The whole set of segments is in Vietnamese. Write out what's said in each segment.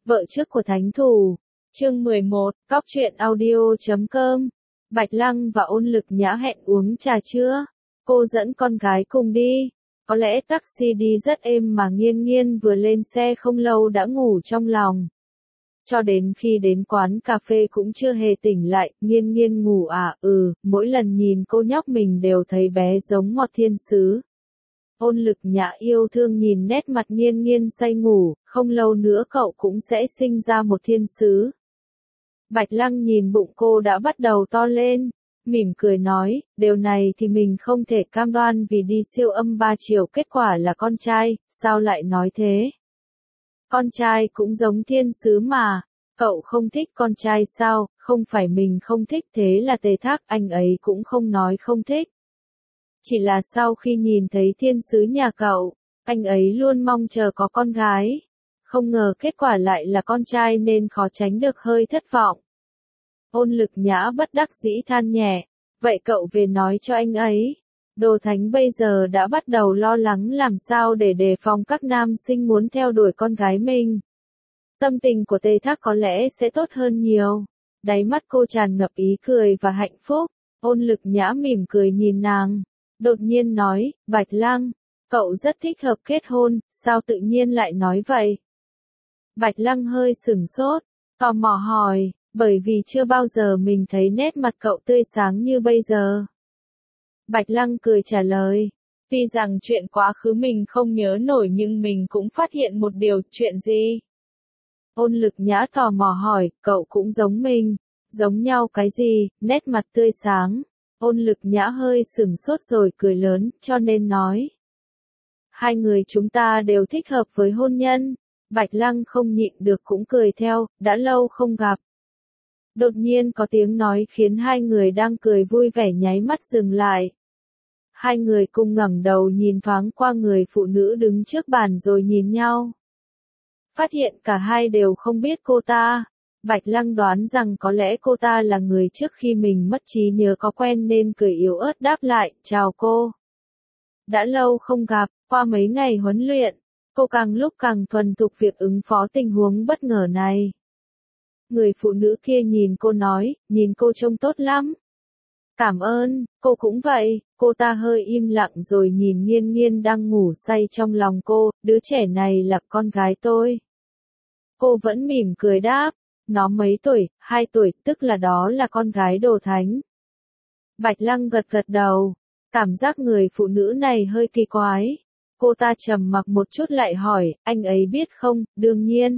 Vợ trước của thánh thủ. Chương 11, Cóc truyện audio.com. Bạch Lăng và Ôn Lực Nhã hẹn uống trà trưa. Cô dẫn con gái cùng đi. Có lẽ taxi đi rất êm mà Nghiên Nghiên vừa lên xe không lâu đã ngủ trong lòng. Cho đến khi đến quán cà phê cũng chưa hề tỉnh lại, Nghiên Nghiên ngủ à, mỗi lần nhìn cô nhóc mình đều thấy bé giống ngọt thiên sứ. Ôn Lực Nhã yêu thương nhìn nét mặt Nghiên Nghiên say ngủ, không lâu nữa cậu cũng sẽ sinh ra một thiên sứ. Bạch Lăng nhìn bụng cô đã bắt đầu to lên, mỉm cười nói, điều này thì mình không thể cam đoan vì đi siêu âm 3 chiều kết quả là con trai, sao lại nói thế? Con trai cũng giống thiên sứ mà, cậu không thích con trai sao, không phải mình không thích thế là Tề Thác anh ấy cũng không nói không thích. Chỉ là sau khi nhìn thấy thiên sứ nhà cậu, anh ấy luôn mong chờ có con gái. Không ngờ kết quả lại là con trai nên khó tránh được hơi thất vọng. Ôn Lực Nhã bất đắc dĩ than nhẹ, vậy cậu về nói cho anh ấy. Đồ Thánh bây giờ đã bắt đầu lo lắng làm sao để đề phòng các nam sinh muốn theo đuổi con gái mình. Tâm tình của Tề Thác có lẽ sẽ tốt hơn nhiều. Đáy mắt cô tràn ngập ý cười và hạnh phúc. Ôn Lực Nhã mỉm cười nhìn nàng. Đột nhiên nói, Bạch Lăng, cậu rất thích hợp kết hôn, sao tự nhiên lại nói vậy? Bạch Lăng hơi sửng sốt, tò mò hỏi, bởi vì chưa bao giờ mình thấy nét mặt cậu tươi sáng như bây giờ. Bạch Lăng cười trả lời, tuy rằng chuyện quá khứ mình không nhớ nổi nhưng mình cũng phát hiện một điều, chuyện gì? Ôn Lực Nhã tò mò hỏi, cậu cũng giống mình, giống nhau cái gì, nét mặt tươi sáng. Ôn Lực Nhã hơi sửng sốt rồi cười lớn, cho nên nói. Hai người chúng ta đều thích hợp với hôn nhân. Bạch Lăng không nhịn được cũng cười theo, đã lâu không gặp. Đột nhiên có tiếng nói khiến hai người đang cười vui vẻ nháy mắt dừng lại. Hai người cùng ngẩng đầu nhìn thoáng qua người phụ nữ đứng trước bàn rồi nhìn nhau. Phát hiện cả hai đều không biết cô ta. Bạch Lăng đoán rằng có lẽ cô ta là người trước khi mình mất trí nhớ có quen nên cười yếu ớt đáp lại, chào cô. Đã lâu không gặp, qua mấy ngày huấn luyện, cô càng lúc càng thuần thục việc ứng phó tình huống bất ngờ này. Người phụ nữ kia nhìn cô nói, nhìn cô trông tốt lắm. Cảm ơn, cô cũng vậy, cô ta hơi im lặng rồi nhìn Nghiên Nghiên đang ngủ say trong lòng cô, đứa trẻ này là con gái tôi. Cô vẫn mỉm cười đáp. Nó mấy tuổi, 2 tuổi, tức là đó là con gái Đồ Thánh. Bạch Lăng gật gật đầu, cảm giác người phụ nữ này hơi kỳ quái. Cô ta trầm mặc một chút lại hỏi, anh ấy biết không, đương nhiên.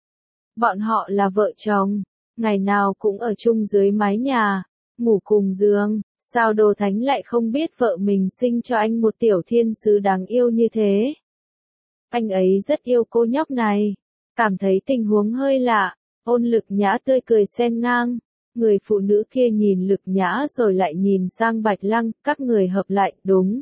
Bọn họ là vợ chồng, ngày nào cũng ở chung dưới mái nhà, ngủ cùng giường, sao Đồ Thánh lại không biết vợ mình sinh cho anh một tiểu thiên sứ đáng yêu như thế. Anh ấy rất yêu cô nhóc này, cảm thấy tình huống hơi lạ. Ôn Lực Nhã tươi cười xen ngang, người phụ nữ kia nhìn Lực Nhã rồi lại nhìn sang Bạch Lăng, các người hợp lại, đúng.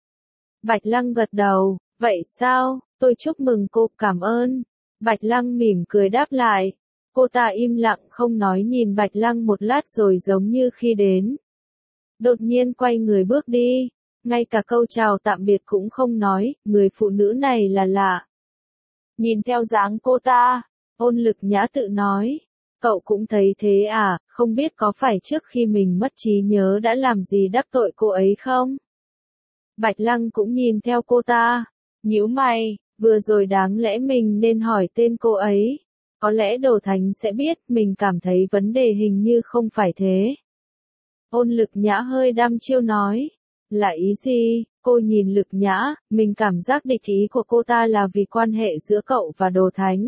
Bạch Lăng gật đầu, vậy sao, tôi chúc mừng cô, cảm ơn. Bạch Lăng mỉm cười đáp lại, cô ta im lặng không nói nhìn Bạch Lăng một lát rồi giống như khi đến. Đột nhiên quay người bước đi, ngay cả câu chào tạm biệt cũng không nói, người phụ nữ này là lạ. Nhìn theo dáng cô ta. Ôn Lực Nhã tự nói, cậu cũng thấy thế à, không biết có phải trước khi mình mất trí nhớ đã làm gì đắc tội cô ấy không? Bạch Lăng cũng nhìn theo cô ta, nhíu mày, vừa rồi đáng lẽ mình nên hỏi tên cô ấy. Có lẽ Đồ Thánh sẽ biết, mình cảm thấy vấn đề hình như không phải thế. Ôn Lực Nhã hơi đăm chiêu nói, là ý gì? Cô nhìn Lực Nhã, mình cảm giác địch ý của cô ta là vì quan hệ giữa cậu và Đồ Thánh.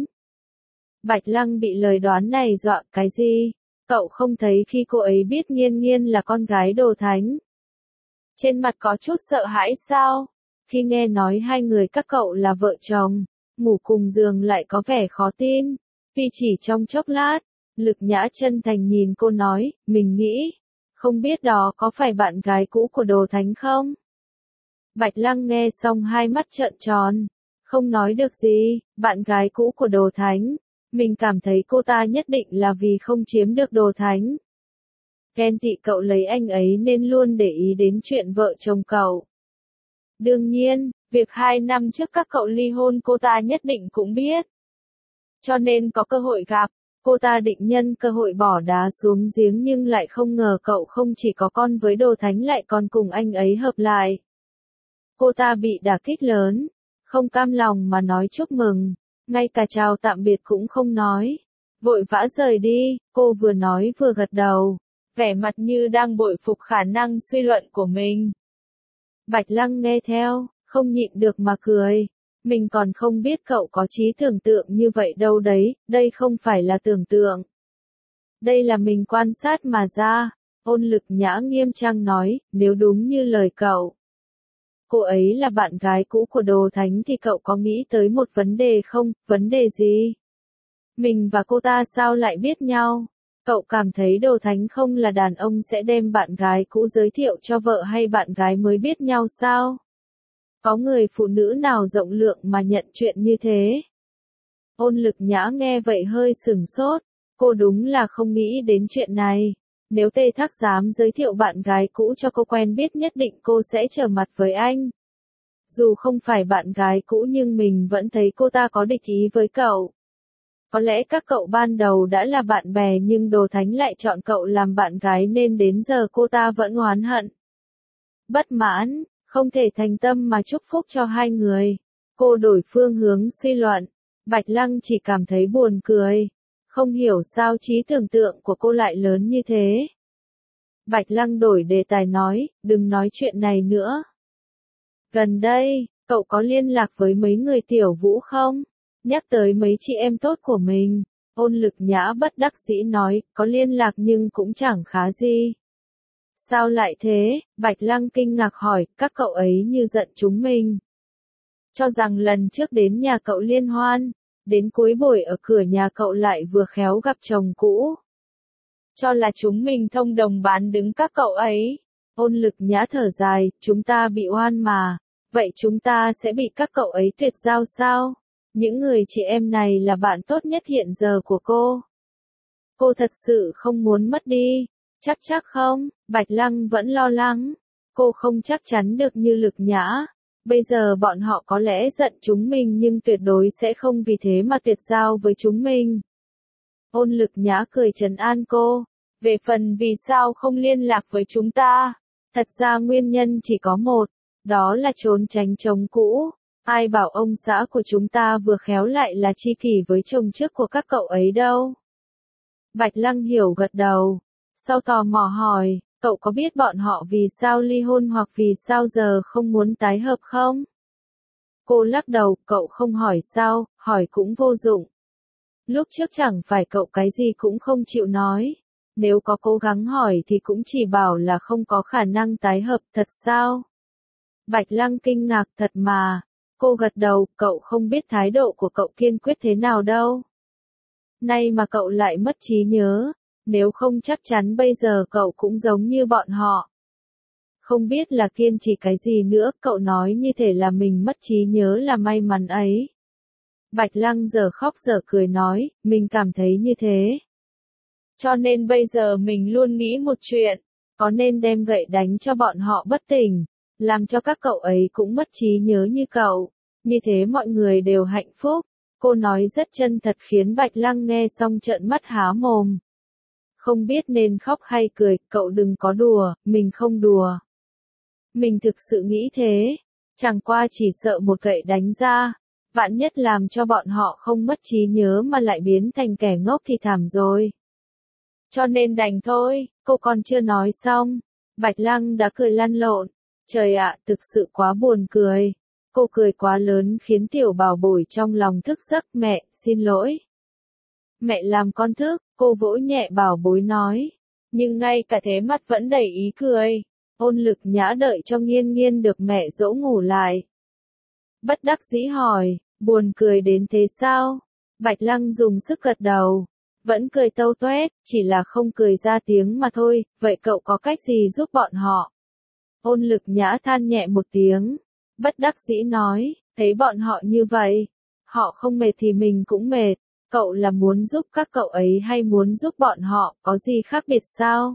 Bạch Lăng bị lời đoán này dọa, cái gì? Cậu không thấy khi cô ấy biết Nghiên Nghiên là con gái Đồ Thánh? Trên mặt có chút sợ hãi sao? Khi nghe nói hai người các cậu là vợ chồng, ngủ cùng giường lại có vẻ khó tin. Vì chỉ trong chốc lát, Lực Nhã chân thành nhìn cô nói, mình nghĩ, không biết đó có phải bạn gái cũ của Đồ Thánh không? Bạch Lăng nghe xong hai mắt trợn tròn, không nói được gì, bạn gái cũ của Đồ Thánh. Mình cảm thấy cô ta nhất định là vì không chiếm được Đồ Thánh. Ghen tị cậu lấy anh ấy nên luôn để ý đến chuyện vợ chồng cậu. Đương nhiên, việc 2 năm trước các cậu ly hôn cô ta nhất định cũng biết. cho nên có cơ hội gặp. Cô ta định nhân cơ hội bỏ đá xuống giếng nhưng lại không ngờ cậu không chỉ có con với Đồ Thánh lại còn cùng anh ấy hợp lại. Cô ta bị đả kích lớn, không cam lòng mà nói chúc mừng, ngay cả chào tạm biệt cũng không nói. Vội vã rời đi, cô vừa nói vừa gật đầu, vẻ mặt như đang bội phục khả năng suy luận của mình. Bạch Lăng nghe theo, không nhịn được mà cười. Mình còn không biết cậu có trí tưởng tượng như vậy đâu đấy, đây không phải là tưởng tượng. Đây là mình quan sát mà ra. Ôn Lực Nhã nghiêm trang nói, nếu đúng như lời cậu. Cô ấy là bạn gái cũ của Đồ Thánh thì cậu có nghĩ tới một vấn đề không, vấn đề gì? Mình và cô ta sao lại biết nhau? Cậu cảm thấy Đồ Thánh không là đàn ông sẽ đem bạn gái cũ giới thiệu cho vợ hay bạn gái mới biết nhau sao? Có người phụ nữ nào rộng lượng mà nhận chuyện như thế? Ôn Lực Nhã nghe vậy hơi sửng sốt, cô đúng là không nghĩ đến chuyện này. Nếu Tê Thác dám giới thiệu bạn gái cũ cho cô quen biết nhất định cô sẽ trở mặt với anh. Dù không phải bạn gái cũ nhưng mình vẫn thấy cô ta có địch ý với cậu. Có lẽ các cậu ban đầu đã là bạn bè nhưng Đồ Thánh lại chọn cậu làm bạn gái nên đến giờ cô ta vẫn oán hận. Bất mãn, không thể thành tâm mà chúc phúc cho hai người. Cô đổi phương hướng suy luận. Bạch Lăng chỉ cảm thấy buồn cười. Không hiểu sao trí tưởng tượng của cô lại lớn như thế. Bạch Lăng đổi đề tài nói, đừng nói chuyện này nữa. Gần đây, cậu có liên lạc với mấy người Tiểu Vũ không? Nhắc tới mấy chị em tốt của mình. Ôn Lực Nhã bất đắc dĩ nói, có liên lạc nhưng cũng chẳng khá gì. Sao lại thế? Bạch Lăng kinh ngạc hỏi, các cậu ấy như giận chúng mình. Cho rằng lần trước đến nhà cậu liên hoan, đến cuối buổi ở cửa nhà cậu lại vừa khéo gặp chồng cũ. Cho là chúng mình thông đồng bán đứng các cậu ấy. Ôn Lực Nhã thở dài, chúng ta bị oan mà. Vậy chúng ta sẽ bị các cậu ấy tuyệt giao sao? Những người chị em này là bạn tốt nhất hiện giờ của cô. Cô thật sự không muốn mất đi. Chắc không, Bạch Lăng vẫn lo lắng. Cô không chắc chắn được như Lực Nhã. Bây giờ bọn họ có lẽ giận chúng mình nhưng tuyệt đối sẽ không vì thế mà tuyệt giao với chúng mình. Ôn Lực Nhã cười trấn an cô. Về phần vì sao không liên lạc với chúng ta, thật ra nguyên nhân chỉ có một, đó là trốn tránh chồng cũ. Ai bảo ông xã của chúng ta vừa khéo lại là tri kỷ với chồng trước của các cậu ấy đâu. Bạch Lăng hiểu gật đầu. Sau tò mò hỏi, cậu có biết bọn họ vì sao ly hôn hoặc vì sao giờ không muốn tái hợp không? Cô lắc đầu, cậu không hỏi sao, hỏi cũng vô dụng. Lúc trước chẳng phải cậu cái gì cũng không chịu nói. Nếu có cố gắng hỏi thì cũng chỉ bảo là không có khả năng tái hợp, thật sao? Bạch Lăng kinh ngạc, thật mà. Cô gật đầu, cậu không biết thái độ của cậu kiên quyết thế nào đâu. Nay mà cậu lại mất trí nhớ, nếu không chắc chắn bây giờ cậu cũng giống như bọn họ. Không biết là kiên trì cái gì nữa, cậu nói như thể là mình mất trí nhớ là may mắn ấy. Bạch Lăng giờ khóc giờ cười nói, mình cảm thấy như thế. Cho nên bây giờ mình luôn nghĩ một chuyện, có nên đem gậy đánh cho bọn họ bất tỉnh, làm cho các cậu ấy cũng mất trí nhớ như cậu, như thế mọi người đều hạnh phúc. Cô nói rất chân thật khiến Bạch Lăng nghe xong trợn mắt há mồm. Không biết nên khóc hay cười, cậu đừng có đùa, mình không đùa. Mình thực sự nghĩ thế, chẳng qua chỉ sợ một gậy đánh ra, vạn nhất làm cho bọn họ không mất trí nhớ mà lại biến thành kẻ ngốc thì thảm rồi. Cho nên đành thôi, cô còn chưa nói xong, Bạch Lăng đã cười lăn lộn. Trời ạ, thực sự quá buồn cười. Cô cười quá lớn khiến Tiểu Bảo Bối trong lòng thức giấc, mẹ, xin lỗi. Mẹ làm con thức, cô vỗ nhẹ Bảo Bối nói. Nhưng ngay cả thế mắt vẫn đầy ý cười. Ôn Lực Nhã đợi cho Nghiên Nghiên được mẹ dỗ ngủ lại. Bất đắc dĩ hỏi, buồn cười đến thế sao? Bạch Lăng dùng sức gật đầu. Vẫn cười tâu toét, chỉ là không cười ra tiếng mà thôi, vậy cậu có cách gì giúp bọn họ? Ôn Lực Nhã than nhẹ một tiếng, bất đắc dĩ nói, thấy bọn họ như vậy, họ không mệt thì mình cũng mệt, cậu là muốn giúp các cậu ấy hay muốn giúp bọn họ, có gì khác biệt sao?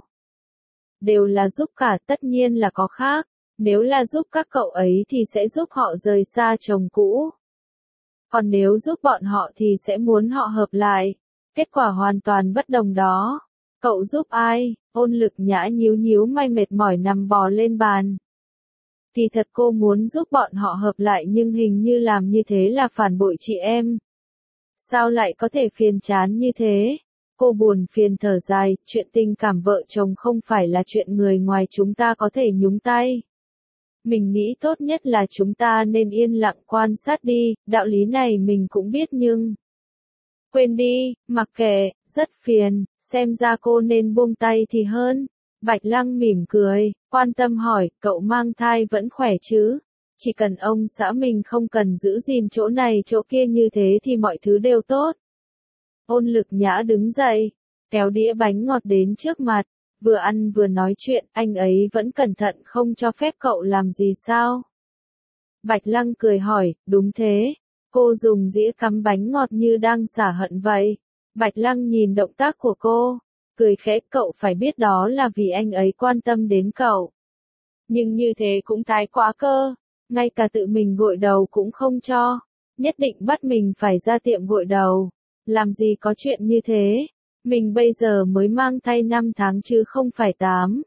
Đều là giúp cả, tất nhiên là có khác, nếu là giúp các cậu ấy thì sẽ giúp họ rời xa chồng cũ. còn nếu giúp bọn họ thì sẽ muốn họ hợp lại. Kết quả hoàn toàn bất đồng đó. Cậu giúp ai? Ôn Lực Nhã nhíu nhíu mày mệt mỏi nằm bò lên bàn. Thì thật cô muốn giúp bọn họ hợp lại nhưng hình như làm như thế là phản bội chị em. Sao lại có thể phiền chán như thế? Cô buồn phiền thở dài, chuyện tình cảm vợ chồng không phải là chuyện người ngoài chúng ta có thể nhúng tay. Mình nghĩ tốt nhất là chúng ta nên yên lặng quan sát đi, đạo lý này mình cũng biết nhưng... Quên đi, mặc kệ, rất phiền, xem ra cô nên buông tay thì hơn. Bạch Lăng mỉm cười, quan tâm hỏi, cậu mang thai vẫn khỏe chứ? Chỉ cần ông xã mình không cần giữ gìn chỗ này chỗ kia như thế thì mọi thứ đều tốt. Ôn Lực Nhã đứng dậy, kéo đĩa bánh ngọt đến trước mặt, vừa ăn vừa nói chuyện, anh ấy vẫn cẩn thận không cho phép cậu làm gì sao? Bạch Lăng cười hỏi, đúng thế. Cô dùng dĩa cắm bánh ngọt như đang xả hận vậy. Bạch Lăng nhìn động tác của cô, cười khẽ, cậu phải biết đó là vì anh ấy quan tâm đến cậu. Nhưng như thế cũng thái quá cơ, ngay cả tự mình gội đầu cũng không cho, nhất định bắt mình phải ra tiệm gội đầu. Làm gì có chuyện như thế, mình bây giờ mới mang thai 5 tháng chứ không phải 8.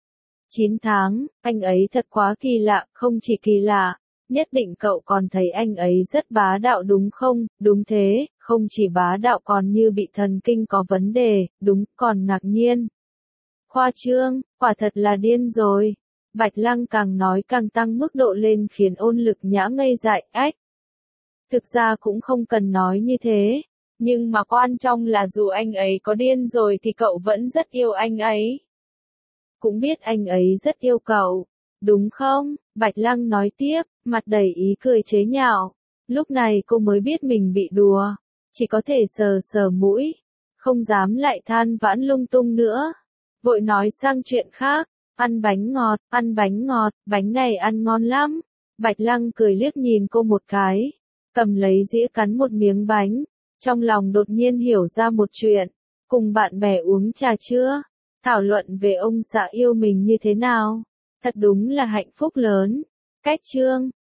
9 tháng, anh ấy thật quá kỳ lạ, không chỉ kỳ lạ. Nhất định cậu còn thấy anh ấy rất bá đạo đúng không? Đúng thế, không chỉ bá đạo còn như bị thần kinh có vấn đề, đúng, còn ngạc nhiên. Khoa trương, quả thật là điên rồi. Bạch Lăng càng nói càng tăng mức độ lên khiến Ôn Lực Nhã ngây dại, ách. Thực ra cũng không cần nói như thế, nhưng mà quan trọng là dù anh ấy có điên rồi thì cậu vẫn rất yêu anh ấy. Cũng biết anh ấy rất yêu cậu, đúng không? Bạch Lăng nói tiếp, mặt đầy ý cười chế nhạo. Lúc này cô mới biết mình bị đùa, chỉ có thể sờ sờ mũi, không dám lại than vãn lung tung nữa. Vội nói sang chuyện khác, ăn bánh ngọt, bánh này ăn ngon lắm. Bạch Lăng cười liếc nhìn cô một cái, cầm lấy dĩa cắn một miếng bánh, trong lòng đột nhiên hiểu ra một chuyện, cùng bạn bè uống trà chưa? Thảo luận về ông xã yêu mình như thế nào? Thật đúng là hạnh phúc lớn. Cách chương